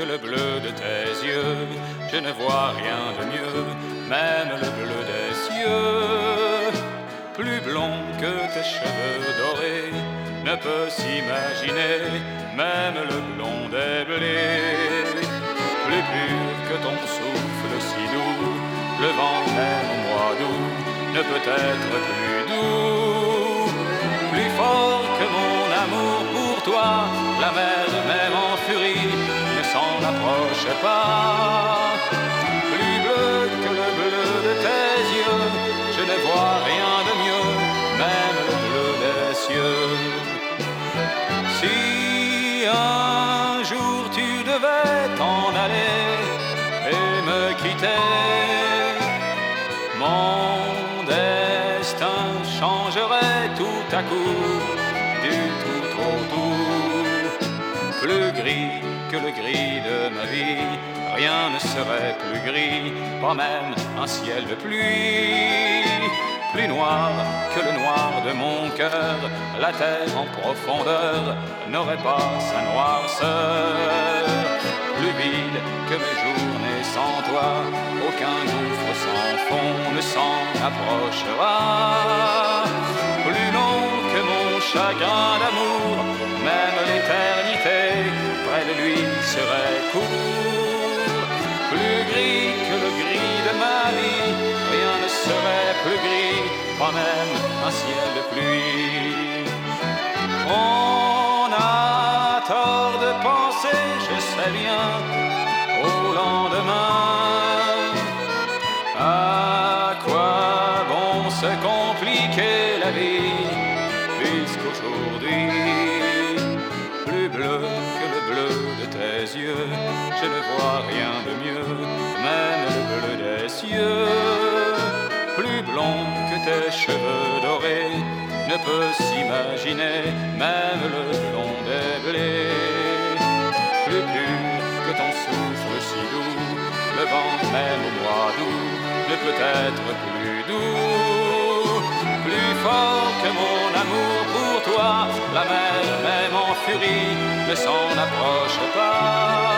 le bleu de tes yeux, je ne vois rien de mieux, même le bleu des cieux. Plus blond que tes cheveux dorés ne peut s'imaginer, même le blond des blés. Plus pur que ton souffle si doux, le vent même au mois d'août ne peut être plus doux. Plus fort que mon amour pour toi, la mer même en furie ne s'en approche pas. Plus bleu que le bleu de tes yeux, je ne vois rien de mieux, même le bleu des cieux. Si un jour tu devais t'en aller et me quitter, mon destin changerait tout à coup, du tout au tout. Plus gris que le gris de ma vie, rien ne serait plus gris, pas même un ciel de pluie. Plus noir que le noir de mon cœur, la terre en profondeur n'aurait pas sa noirceur. Plus vide que mes journées sans toi, aucun gouffre sans fond ne s'en approchera. Plus long que mon chagrin d'amour, même l'éternité près de lui serait court. Plus gris que le gris de ma vie, rien ne serait plus gris, pas même un ciel de pluie. On a tort de penser, je sais bien, au lendemain. À quoi bon se compliquer la vie, puisqu'aujourd'hui, plus bleu que le bleu de tes yeux, je ne vois rien de mieux, même le bleu des cieux. Plus blond que tes cheveux dorés ne peut s'imaginer, même le blond des blés. Plus pur que ton souffle si doux, le vent même au mois d'août ne peut être plus doux. Plus fort que mon amour pour toi, la mer même en furie ne s'en approche pas.